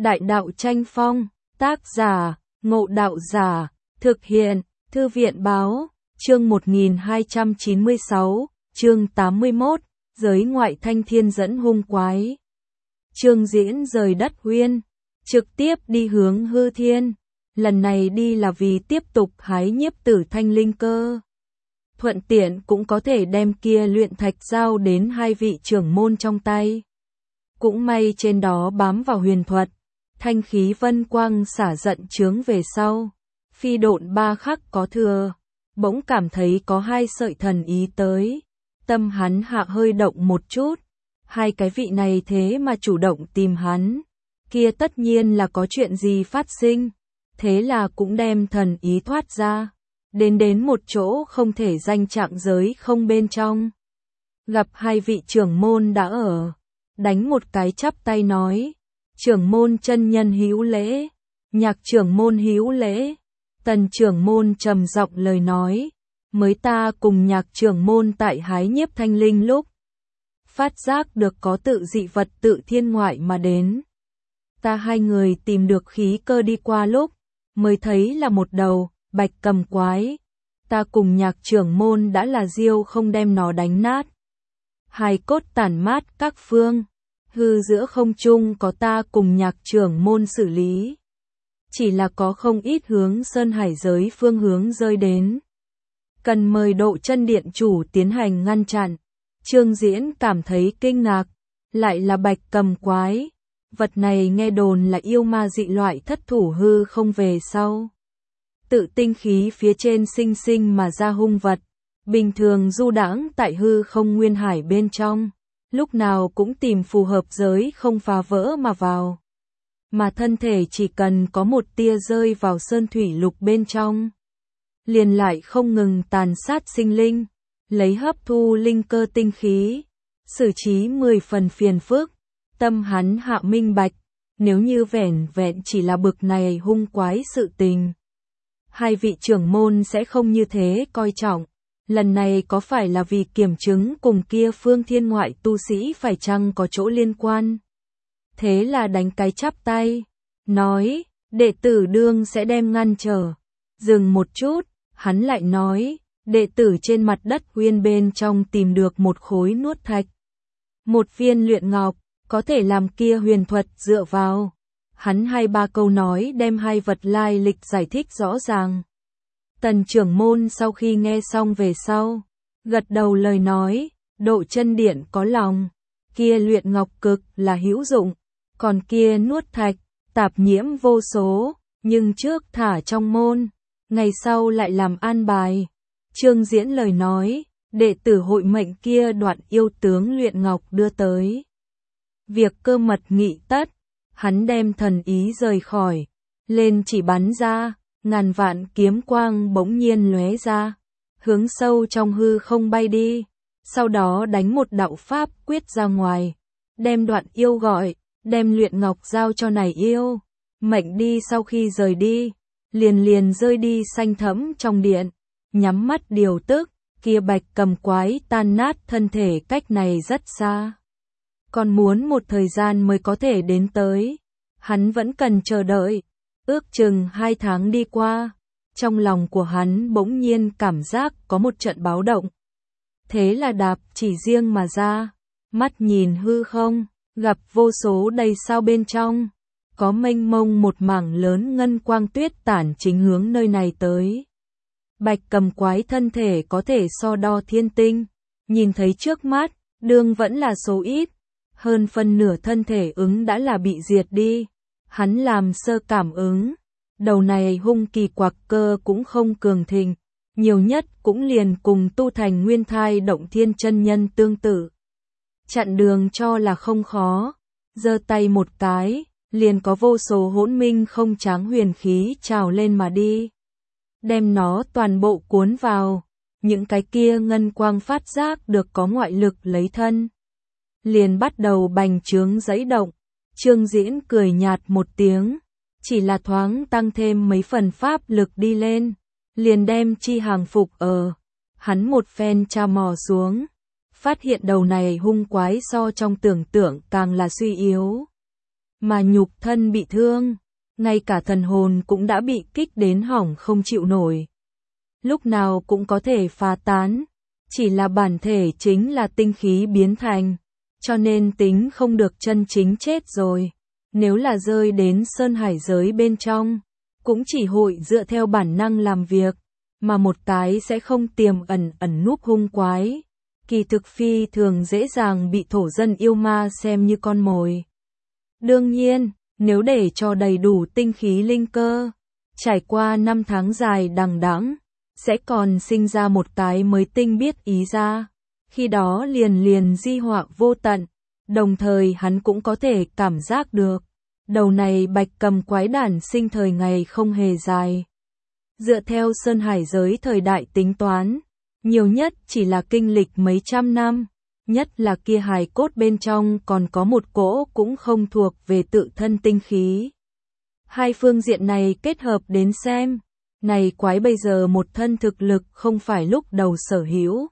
Đại đạo tranh phong, tác giả, Ngộ Đạo Giả, thực hiện, Thư viện báo, chương 1296, chương 81, giới ngoại thanh thiên dẫn hung quái. Chương Diễn rời đất Huyên, trực tiếp đi hướng hư thiên, lần này đi là vì tiếp tục hái nhiếp tử thanh linh cơ. Thuận tiện cũng có thể đem kia luyện thạch giao đến hai vị trưởng môn trong tay. Cũng may trên đó bám vào huyền thuật, thanh khí vân quang xả giận chướng về sau, phi độn 3 khắc có thừa, bỗng cảm thấy có 2 sợi thần ý tới, tâm hắn hạ hơi động một chút, 2 cái vị này thế mà chủ động tìm hắn, kia tất nhiên là có chuyện gì phát sinh, thế là cũng đem thần ý thoát ra, đến một chỗ không thể danh trạng giới không bên trong. Gặp 2 vị trưởng môn đã ở, đánh một cái chắp tay nói, trưởng môn chân nhân hữu lễ, Nhạc trưởng môn hữu lễ. Tần trưởng môn trầm giọng lời nói, mới ta cùng Nhạc trưởng môn tại hái nhiếp thanh linh lúc, phát giác được có tự dị vật tự thiên ngoại mà đến. Ta 2 người tìm được khí cơ đi qua lúc, mới thấy là một đầu bạch cầm quái. Ta cùng Nhạc trưởng môn đã là diêu không đem nó đánh nát. Hài cốt tản mát các phương, hư giữa không trung có ta cùng Nhạc trưởng môn xử lý. Chỉ là có không ít hướng sơn hải giới phương hướng rơi đến. Cần mời Độ Chân Điện chủ tiến hành ngăn chặn. Trương Diễn cảm thấy kinh ngạc, lại là bạch cầm quái. Vật này nghe đồn là yêu ma dị loại thất thủ hư không về sau. Tự tinh khí phía trên sinh sinh mà ra hung vật, bình thường du đãng tại hư không nguyên hải bên trong, lúc nào cũng tìm phù hợp giới không phá vỡ mà vào. Mà thân thể chỉ cần có một tia rơi vào sơn thủy lục bên trong, liền lại không ngừng tàn sát sinh linh, lấy hấp thu linh cơ tinh khí, xử trí 10 phần phiền phức. Tâm hắn hạ minh bạch, nếu như vẻn vẹn chỉ là bực này hung quái sự tình, 2 vị trưởng môn sẽ không như thế coi trọng. Lần này có phải là vì kiểm chứng cùng kia phương thiên ngoại tu sĩ phải chăng có chỗ liên quan? Thế là đánh cái chắp tay, nói, đệ tử đương sẽ đem ngăn trở. Dừng một chút, hắn lại nói, đệ tử trên mặt đất Huyên bên trong tìm được một khối nuốt thạch. Một viên luyện ngọc, có thể làm kia huyền thuật dựa vào. Hắn 2-3 câu nói đem 2 vật lai lịch giải thích rõ ràng. Tần trưởng môn sau khi nghe xong về sau, gật đầu lời nói, Độ Chân Điện có lòng, kia luyện ngọc cực là hữu dụng, còn kia nuốt thạch, tạp nhiễm vô số, nhưng trước thả trong môn, ngày sau lại làm an bài. Trương Diễn lời nói, đệ tử hội mệnh kia đoạn yêu tướng luyện ngọc đưa tới. Việc cơ mật nghị tất, hắn đem thần ý rời khỏi, lên chỉ bắn ra, ngàn vạn kiếm quang bỗng nhiên lóe ra, hướng sâu trong hư không bay đi, sau đó đánh một đạo pháp quyết ra ngoài, đem đoạn yêu gọi, đem luyện ngọc giao cho này yêu, mệnh đi sau khi rời đi, liền rơi đi xanh thẫm trong điện, nhắm mắt điều tức, kia bạch cầm quái tan nát thân thể cách này rất xa. Còn muốn một thời gian mới có thể đến tới, hắn vẫn cần chờ đợi. Ước chừng 2 tháng đi qua, trong lòng của hắn bỗng nhiên cảm giác có một trận báo động. Thế là đạp chỉ riêng mà ra, mắt nhìn hư không, gặp vô số đầy sao bên trong, có mênh mông một mảng lớn ngân quang tuyết tản chính hướng nơi này tới. Bạch cầm quái thân thể có thể so đo thiên tinh, nhìn thấy trước mắt, đương vẫn là số ít, hơn phân nửa thân thể ứng đã là bị diệt đi. Hắn làm sơ cảm ứng, đầu này hung kỳ quặc cơ cũng không cường thịnh, nhiều nhất cũng liền cùng tu thành nguyên thai động thiên chân nhân tương tự. Chặn đường cho là không khó, giơ tay một cái, liền có vô số hỗn minh không tráng huyền khí trào lên mà đi. Đem nó toàn bộ cuốn vào, những cái kia ngân quang phát giác được có ngoại lực lấy thân. Liền bắt đầu bành trướng giãy động. Trương Diễn cười nhạt một tiếng, chỉ là thoáng tăng thêm mấy phần pháp lực đi lên, liền đem chi hàng phục ở. Hắn một phen tra mò xuống, phát hiện đầu này hung quái so trong tưởng tượng càng là suy yếu. mà nhục thân bị thương, ngay cả thần hồn cũng đã bị kích đến hỏng không chịu nổi. Lúc nào cũng có thể phá tán, chỉ là bản thể chính là tinh khí biến thành, cho nên tính không được chân chính chết rồi. Nếu là rơi đến sơn hải giới bên trong, cũng chỉ hội dựa theo bản năng làm việc, mà một cái sẽ không tiềm ẩn núp hung quái. Kỳ thực phi thường dễ dàng bị thổ dân yêu ma xem như con mồi. Đương nhiên, nếu để cho đầy đủ tinh khí linh cơ, trải qua 5 tháng dài đằng đẵng, sẽ còn sinh ra một cái mới tinh biết ý ra. Khi đó liền di họa vô tận, đồng thời hắn cũng có thể cảm giác được. Đầu này bạch cầm quái đản sinh thời ngày không hề dài. Dựa theo sơn hải giới thời đại tính toán, nhiều nhất chỉ là kinh lịch mấy trăm năm, nhất là kia hài cốt bên trong còn có một cỗ cũng không thuộc về tự thân tinh khí. Hai phương diện này kết hợp đến xem, này quái bây giờ một thân thực lực không phải lúc đầu sở hữu,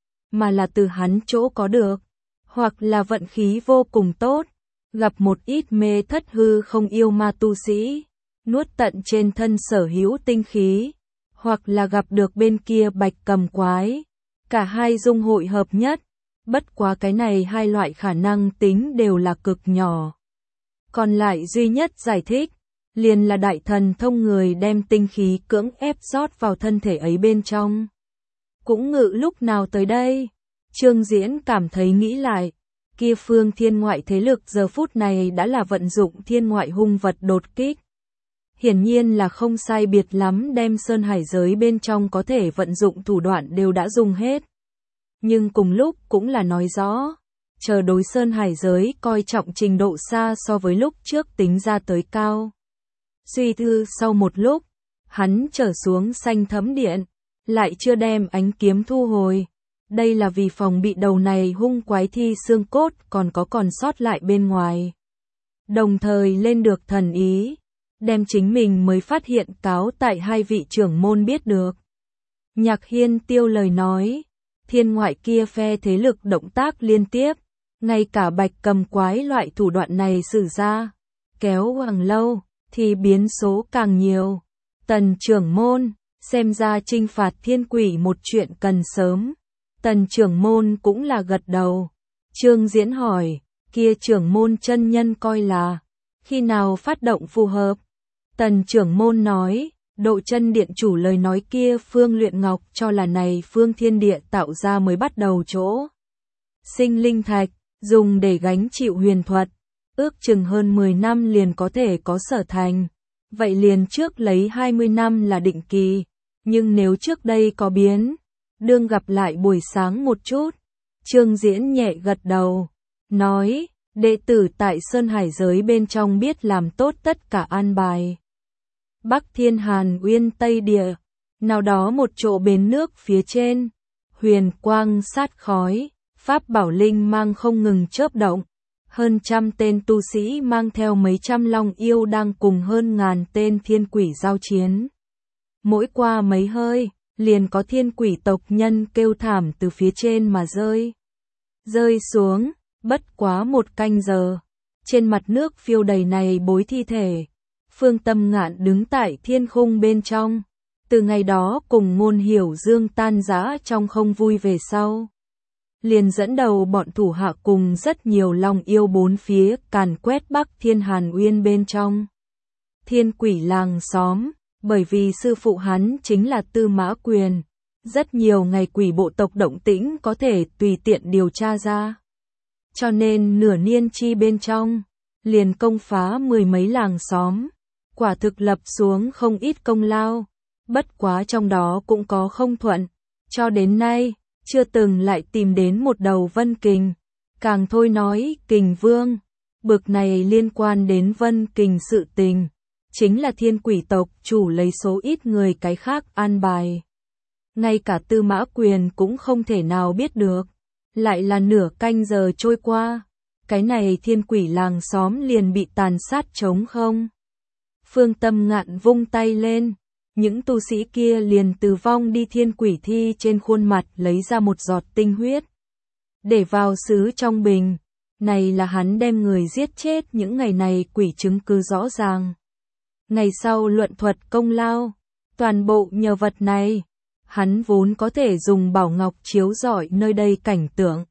mà là từ hắn chỗ có được, hoặc là vận khí vô cùng tốt, gặp một ít mê thất hư không yêu ma tu sĩ, nuốt tận trên thân sở hữu tinh khí, hoặc là gặp được bên kia bạch cầm quái, cả hai dung hội hợp nhất, bất quá cái này hai loại khả năng tính đều là cực nhỏ. Còn lại duy nhất giải thích, liền là đại thần thông người đem tinh khí cưỡng ép rót vào thân thể ấy bên trong. Cũng ngự lúc nào tới đây, Trương Diễn cảm thấy nghĩ lại, kia phương thiên ngoại thế lực giờ phút này đã là vận dụng thiên ngoại hung vật đột kích. Hiển nhiên là không sai biệt lắm đem sơn hải giới bên trong có thể vận dụng thủ đoạn đều đã dùng hết. Nhưng cùng lúc cũng là nói rõ, chờ đối sơn hải giới coi trọng trình độ xa so với lúc trước tính ra tới cao. Suy tư sau một lúc, hắn trở xuống xanh thấm điện, lại chưa đem ánh kiếm thu hồi. Đây là vì phòng bị đầu này hung quái thi xương cốt còn sót lại bên ngoài. Đồng thời lên được thần ý, đem chính mình mới phát hiện cáo tại hai vị trưởng môn biết được. Nhạc Hiên tiêu lời nói, thiên ngoại kia phe thế lực động tác liên tiếp, ngay cả bạch cầm quái loại thủ đoạn này sử ra, kéo càng lâu, thì biến số càng nhiều. Tần trưởng môn, xem ra trinh phạt thiên quỷ một chuyện cần sớm. Tần trưởng môn cũng là gật đầu. Trương Diễn hỏi, kia trưởng môn chân nhân coi là, khi nào phát động phù hợp? Tần trưởng môn nói, Độ Chân điện chủ lời nói kia Phương Luyện Ngọc cho là này Phương Thiên Địa tạo ra mới bắt đầu chỗ. Sinh linh thạch, dùng để gánh chịu huyền thuật, ước chừng hơn 10 năm liền có thể có sở thành. Vậy liền trước lấy 20 năm là định kỳ, nhưng nếu trước đây có biến, đương gặp lại buổi sáng một chút. Trương Diễn nhẹ gật đầu, nói, đệ tử tại Sơn Hải giới bên trong biết làm tốt tất cả an bài. Bắc Thiên Hàn Uyên Tây Địa, nào đó một chỗ bến nước phía trên, huyền quang sát khói, pháp bảo linh mang không ngừng chớp động, hơn trăm tên tu sĩ mang theo mấy trăm long yêu đang cùng hơn ngàn tên thiên quỷ giao chiến. Mỗi qua mấy hơi, liền có thiên quỷ tộc nhân kêu thảm từ phía trên mà rơi xuống, bất quá một canh giờ. Trên mặt nước phiêu đầy này bối thi thể. Phương Tâm Ngạn đứng tại thiên khung bên trong. Từ ngày đó cùng Ngôn Hiểu Dương tan rã trong không vui về sau, liền dẫn đầu bọn thủ hạ cùng rất nhiều long yêu bốn phía càn quét Bắc Thiên Hàn Uyên bên trong. Thiên quỷ làng xóm, bởi vì sư phụ hắn chính là Tư Mã Quyền, rất nhiều ngày quỷ bộ tộc động tĩnh có thể tùy tiện điều tra ra. Cho nên nửa niên chi bên trong, liền công phá 10 mấy làng xóm, quả thực lập xuống không ít công lao, bất quá trong đó cũng có không thuận, cho đến nay, chưa từng lại tìm đến một đầu Vân Kình, càng thôi nói Kình Vương, bực này liên quan đến Vân Kình sự tình, chính là thiên quỷ tộc chủ lấy số ít người cái khác an bài. Ngay cả Tư Mã Quyền cũng không thể nào biết được, lại là nửa canh giờ trôi qua, cái này thiên quỷ làng xóm liền bị tàn sát trống không. Phương Tâm Ngạn vung tay lên, những tu sĩ kia liền từ vong đi thiên quỷ thi trên khuôn mặt lấy ra một giọt tinh huyết, để vào sứ trong bình, Này là hắn đem người giết chết những ngày này quỷ chứng cứ rõ ràng. Ngày sau luận thuật công lao, toàn bộ nhờ vật này, hắn vốn có thể dùng bảo ngọc chiếu rọi nơi đây cảnh tượng.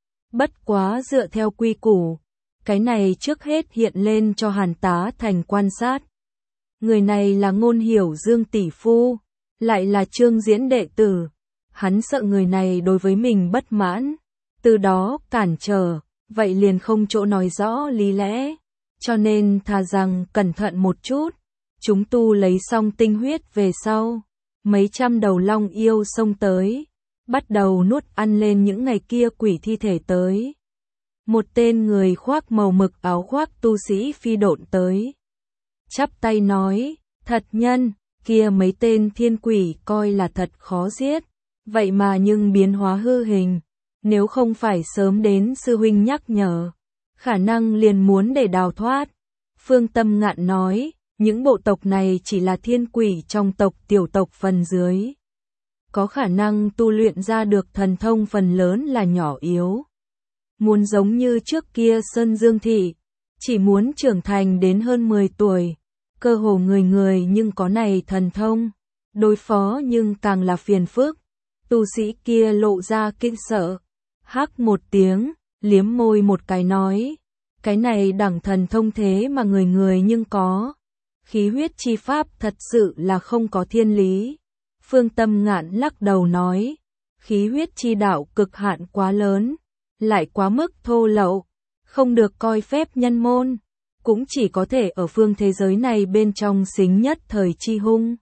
Bất quá dựa theo quy củ, cái này trước hết hiện lên cho Hàn Tá Thành quan sát. Người này là Ngôn Hiểu Dương tỷ phu, lại là Trương Diễn đệ tử. Hắn sợ người này đối với mình bất mãn, từ đó cản trở, vậy liền không chỗ nói rõ lý lẽ, cho nên thà rằng cẩn thận một chút. Chúng tu lấy xong tinh huyết về sau, mấy trăm đầu long yêu xông tới, bắt đầu nuốt ăn lên những ngày kia quỷ thi thể tới. Một tên người khoác màu mực áo khoác tu sĩ phi độn tới, chắp tay nói, thật nhân, kia mấy tên thiên quỷ coi là thật khó giết, vậy mà nhưng biến hóa hư hình, nếu không phải sớm đến sư huynh nhắc nhở, khả năng liền muốn để đào thoát. Phương Tâm Ngạn nói, những bộ tộc này chỉ là thiên quỷ trong tộc tiểu tộc phần dưới. Có khả năng tu luyện ra được thần thông phần lớn là nhỏ yếu. Muốn giống như trước kia Sơn Dương Thị, chỉ muốn trưởng thành đến hơn 10 tuổi, cơ hồ người người nhưng có này thần thông, đối phó nhưng càng là phiền phức. Tu sĩ kia lộ ra kinh sợ, hắc một tiếng, liếm môi một cái nói, cái này đẳng thần thông thế mà người người nhưng có. Khí huyết chi pháp thật sự là không có thiên lý. Phương Tâm Ngạn lắc đầu nói, khí huyết chi đạo cực hạn quá lớn, lại quá mức thô lậu, không được coi phép nhân môn, cũng chỉ có thể ở phương thế giới này bên trong xính nhất thời chi hung.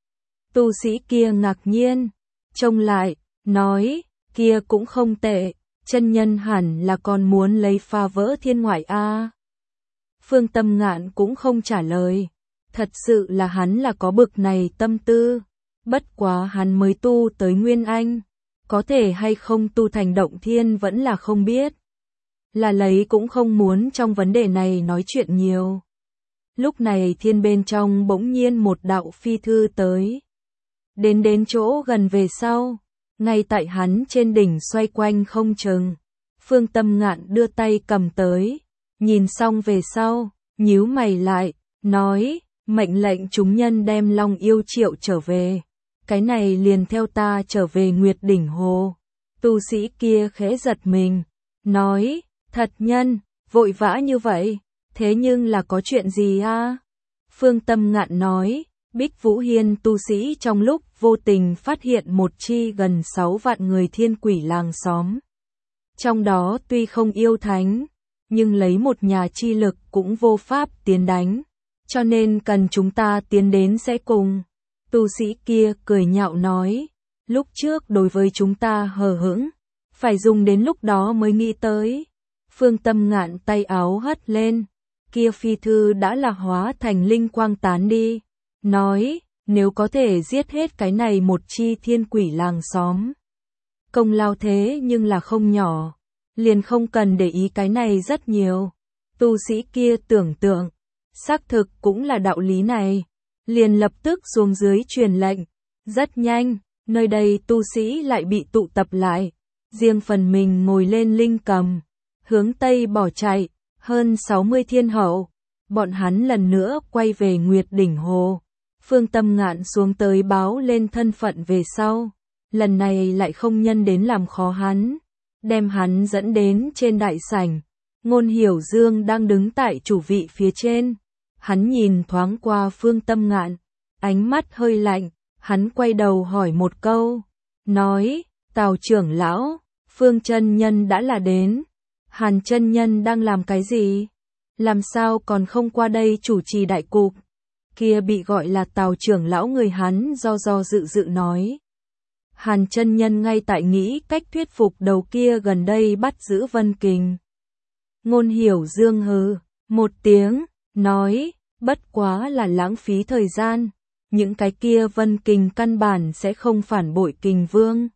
Tu sĩ kia ngạc nhiên, trông lại, nói, kia cũng không tệ, chân nhân hẳn là còn muốn lấy phá vỡ thiên ngoại a. Phương Tâm Ngạn cũng không trả lời, thật sự là hắn là có bực này tâm tư, bất quá hắn mới tu tới Nguyên Anh, có thể hay không tu thành động thiên vẫn là không biết. Là lấy cũng không muốn trong vấn đề này nói chuyện nhiều. Lúc này thiên bên trong bỗng nhiên một đạo phi thư tới. Đến chỗ gần về sau, ngay tại hắn trên đỉnh xoay quanh không chừng. Phương Tâm Ngạn đưa tay cầm tới, nhìn xong về sau, nhíu mày lại, nói, mệnh lệnh chúng nhân đem Long Yêu Triệu trở về. Cái này liền theo ta trở về Nguyệt Đỉnh Hồ. Tu sĩ kia khẽ giật mình, nói, thật nhân, vội vã như vậy, thế nhưng là có chuyện gì a? Phương Tâm Ngạn nói, Bích Vũ Hiên tu sĩ trong lúc vô tình phát hiện một chi gần 6 vạn người thiên quỷ làng xóm. Trong đó tuy không yêu thánh, nhưng lấy một nhà chi lực cũng vô pháp tiến đánh, cho nên cần chúng ta tiến đến sẽ cùng. Tu sĩ kia cười nhạo nói, lúc trước đối với chúng ta hờ hững, phải dùng đến lúc đó mới nghĩ tới. Phương Tâm Ngạn tay áo hất lên, kia phi thư đã là hóa thành linh quang tán đi, nói, nếu có thể giết hết cái này một chi thiên quỷ làng xóm. Công lao thế nhưng là không nhỏ, liền không cần để ý cái này rất nhiều. Tu sĩ kia tưởng tượng, xác thực cũng là đạo lý này, liền lập tức xuống dưới truyền lệnh. Rất nhanh, nơi đây tu sĩ lại bị tụ tập lại, riêng phần mình ngồi lên linh cầm, hướng Tây bỏ chạy, hơn 60 thiên hậu. Bọn hắn lần nữa quay về Nguyệt Đỉnh Hồ. Phương Tâm Ngạn xuống tới báo lên thân phận về sau, lần này lại không nhân đến làm khó hắn, đem hắn dẫn đến trên đại sảnh. Ngôn Hiểu Dương đang đứng tại chủ vị phía trên, hắn nhìn thoáng qua Phương Tâm Ngạn, ánh mắt hơi lạnh, hắn quay đầu hỏi một câu, nói, Tào trưởng lão, Phương chân nhân đã là đến, Hàn chân nhân đang làm cái gì? Làm sao còn không qua đây chủ trì đại cục? Kia bị gọi là Tào trưởng lão người hắn do dự nói. Hàn chân nhân ngay tại nghĩ cách thuyết phục đầu kia gần đây bắt giữ Vân Kình. Ngôn Hiểu Dương hừ một tiếng, nói, bất quá là lãng phí thời gian, những cái kia Vân Kình căn bản sẽ không phản bội Kình Vương.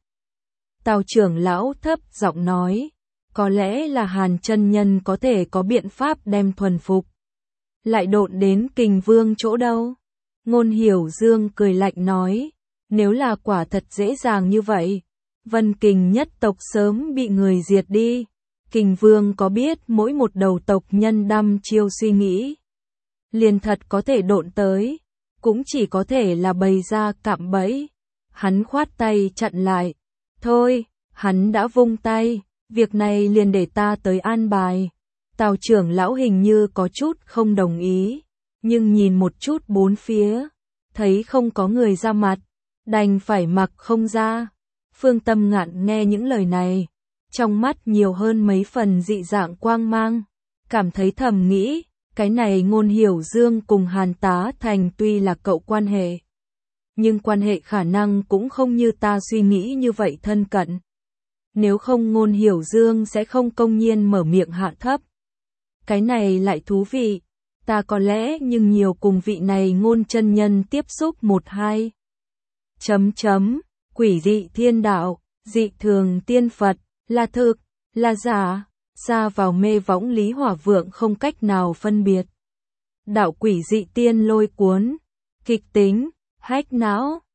Tào trưởng lão thấp giọng nói, có lẽ là Hàn chân nhân có thể có biện pháp đem thuần phục. Lại độn đến Kình Vương chỗ đâu? Ngôn Hiểu Dương cười lạnh nói, nếu là quả thật dễ dàng như vậy, Vân Kình nhất tộc sớm bị người diệt đi. Kình Vương có biết mỗi một đầu tộc nhân đăm chiêu suy nghĩ, liền thật có thể độn tới, cũng chỉ có thể là bày ra cạm bẫy. Hắn khoát tay chặn lại. Thôi, hắn đã vung tay, việc này liền để ta tới an bài. Tào trưởng lão hình như có chút không đồng ý, nhưng nhìn một chút bốn phía, thấy không có người ra mặt, đành phải mặc không ra. Phương Tâm Ngạn nghe những lời này, trong mắt nhiều hơn mấy phần dị dạng quang mang, cảm thấy thầm nghĩ, cái này Ngôn Hiểu Dương cùng Hàn Tá Thành tuy là cậu quan hệ, nhưng quan hệ khả năng cũng không như ta suy nghĩ như vậy thân cận. Nếu không Ngôn Hiểu Dương sẽ không công nhiên mở miệng hạ thấp. Cái này lại thú vị, ta có lẽ nhưng nhiều cùng vị này Ngôn chân nhân tiếp xúc một hai. Quỷ dị thiên đạo, dị thường tiên Phật, là thực, là giả, ra vào mê võng Lý Hỏa Vượng không cách nào phân biệt. Đạo quỷ dị tiên lôi cuốn, kịch tính, hách não.